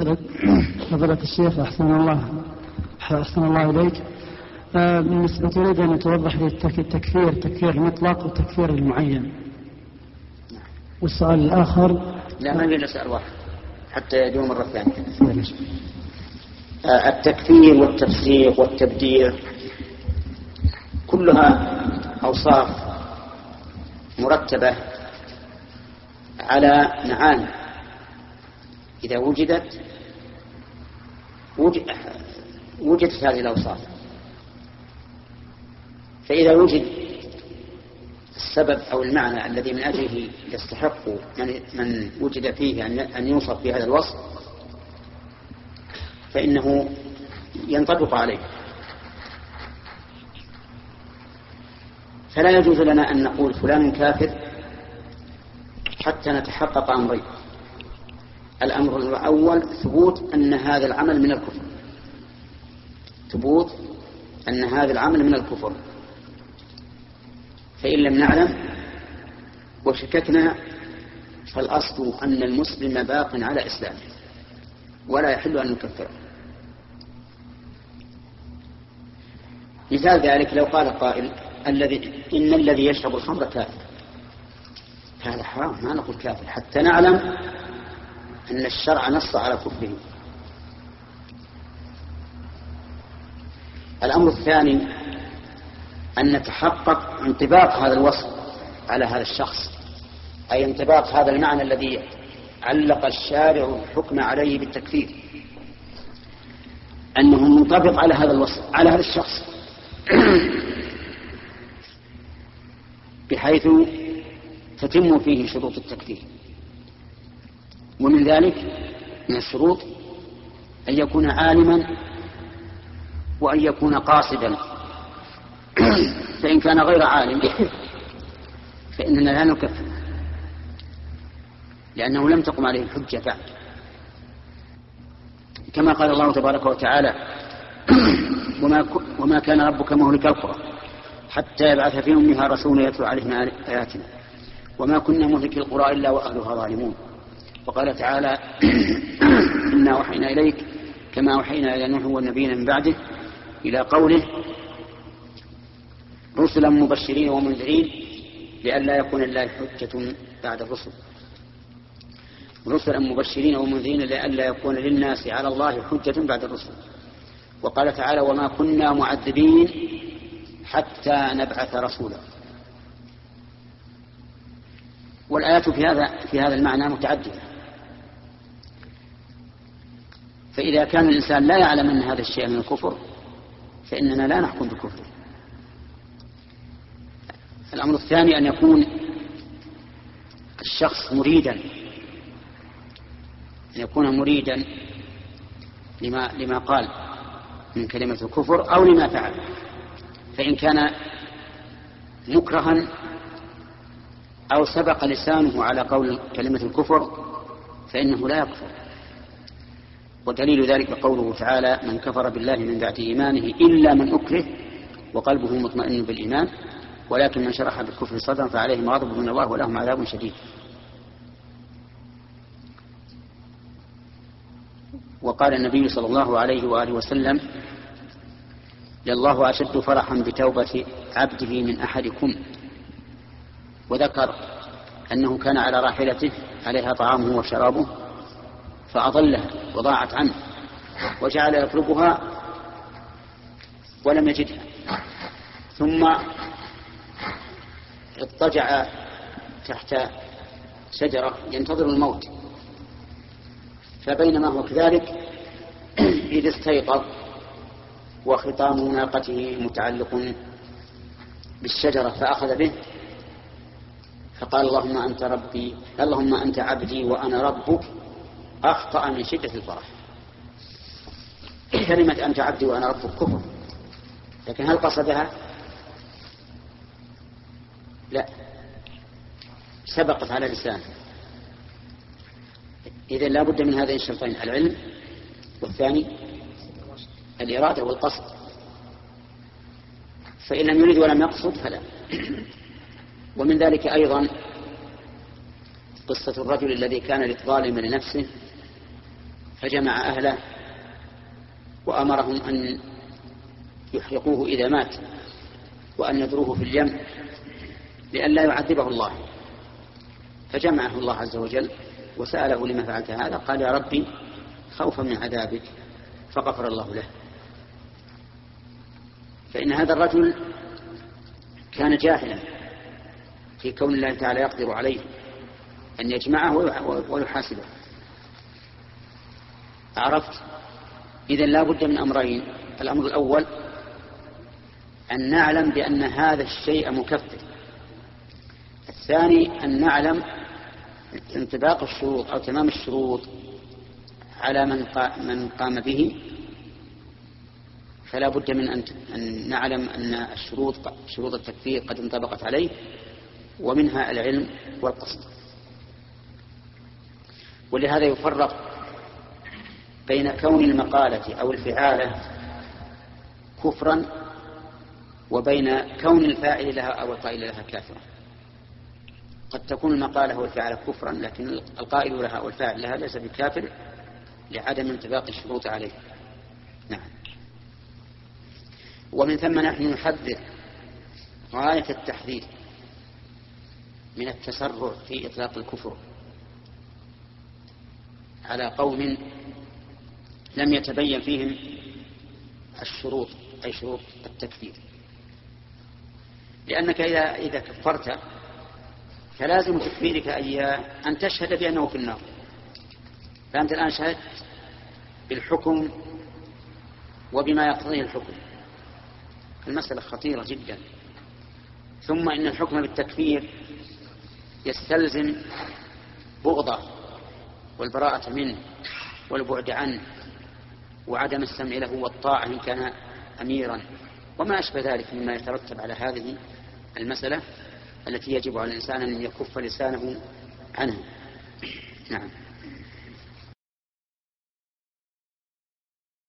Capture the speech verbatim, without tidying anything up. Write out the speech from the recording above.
فضيلة الشيخ أحسن الله أحسن الله إليك. بالنسبة تريد أن توضح لي التكفير تكفير المطلق والتكفير المعين. والسؤال الآخر لا ما يجوز سؤال واحد حتى يدوم مرة ثانية. التكفير والتفسيق والتبديع كلها أوصاف مرتبة على معاني إذا وجدت وجدت هذه الأوصاف. فإذا وجد السبب أو المعنى الذي من أجله يستحق من وجد فيه أن يوصف بهذا الوصف فإنه ينطبق عليه. فلا يجوز لنا أن نقول فلان كافر حتى نتحقق أمرين. الأمر الأول ثبوت أن هذا العمل من الكفر، ثبوت أن هذا العمل من الكفر. فإن لم نعلم وشككنا فالأصل أن المسلم باق على إسلامه ولا يحل أن نكفره. مثال ذلك لو قال قائل الذي إن الذي يشرب الخمر كافر، هذا حرام، ما نقول كافر حتى نعلم أن الشرع نص على كفره. الأمر الثاني أن نتحقق انطباق هذا الوصف على هذا الشخص، أي انطباق هذا المعنى الذي علق الشارع الحكم عليه بالتكفير، أنه منطبق على هذا الوصف على هذا الشخص بحيث تتم فيه شروط التكفير. ومن ذلك من الشروط أن يكون عالما وأن يكون قاصدا. فإن كان غير عالم فإننا لا نكفر لأنه لم تقم عليه الحجة بعد، كما قال الله تبارك وتعالى وما, وما كان ربك مهلك القرى حتى يبعث في أمها رسولا يتلو عليهم آياتنا وما كنا مهلك القرى إلا وأهلها ظالمون. وقال تعالى إنا وحينا إليك كما وحينا إلى نوح والنبيين من بعده إلى قوله رسلا مبشرين ومنذرين لئلا يكون لله حجة بعد الرسل، رسلا مبشرين ومنذرين لئلا يكون للناس على الله حجة بعد الرسل. وقال تعالى وما كنا معذبين حتى نبعث رسولا. والآيات في هذا في هذا المعنى متعددة. فإذا كان الإنسان لا يعلم أن هذا الشيء من الكفر فإننا لا نحكم بكفره. الأمر الثاني أن يكون الشخص مريدا، أن يكون مريدا لما, لما قال من كلمة الكفر أو لما فعل. فإن كان مكرها أو سبق لسانه على قول كلمة الكفر فإنه لا يكفر. ودليل ذلك قوله تعالى من كفر بالله من بعد إيمانه إلا من أكره وقلبه مطمئن بالإيمان ولكن من شرح بالكفر صدرا فعليهم غضب من الله ولهم عذاب شديد. وقال النبي صلى الله عليه وآله وسلم لله أشد فرحا بتوبة عبده من أحدكم. وذكر أنه كان على راحلته عليها طعامه وشرابه فأضلها وضاعت عنه وجعل يطلبها ولم يجدها ثم اضطجع تحت شجرة ينتظر الموت. فبينما هو كذلك إذ استيقظ وخطام ناقته متعلق بالشجرة فأخذ به فقال اللهم أنت ربي اللهم أنت عبدي وأنا ربك. أخطأ من شدة الفرح. كلمة أنت عبدي وأنا ربك كفر، لكن هل قصدها؟ لا، سبقت على لسانه. إذن لا بد من هذين الشرطين العلم والثاني الإرادة والقصد. فإن لم يريد ولم يقصد فلا. ومن ذلك أيضا قصة الرجل الذي كان ظالما لنفسه فجمع أهله وأمرهم أن يحرقوه إذا مات وأن يدروه في اليم لئلا يعذبه الله. فجمعه الله عز وجل وسأله لما فعلت هذا؟ قال يا ربي خوفا من عذابك، فغفر الله له. فإن هذا الرجل كان جاهلا في كون الله تعالى يقدر عليه أن يجمعه ويحاسبه. عرفت؟ إذن لا بد من أمرين: الأمر الأول أن نعلم بأن هذا الشيء مكفر، الثاني أن نعلم انطباق الشروط أو تمام الشروط على من قام به. فلا بد من أن نعلم أن الشروط شروط التكفير قد انطبقت عليه، ومنها العلم والقصد. ولهذا يفرق بين كون المقالة أو الفعالة كفرا وبين كون الفاعل لها أو القائل لها كافرا. قد تكون المقالة والفعالة كفرا، لكن القائل لها أو الفاعل لها ليس بكافر لعدم انطباق الشروط عليه. نعم. ومن ثم نحن نحذر غاية التحذير من التسرع في إطلاق الكفر على قوم لم يتبين فيهم الشروط، أي شروط التكفير. لأنك إذا, إذا كفرت فلازم تكفيرك أن تشهد بأنه في النار. فأنت الآن شهدت بالحكم وبما يقتضيه الحكم. المسألة خطيرة جدا. ثم إن الحكم بالتكفير يستلزم بغضه والبراءة منه والبعد عنه وعدم السمع له والطاعة إن كان أميرا وما أشبه ذلك مما يترتب على هذه المسألة التي يجب على الإنسان أن يكف لسانه عنها. نعم.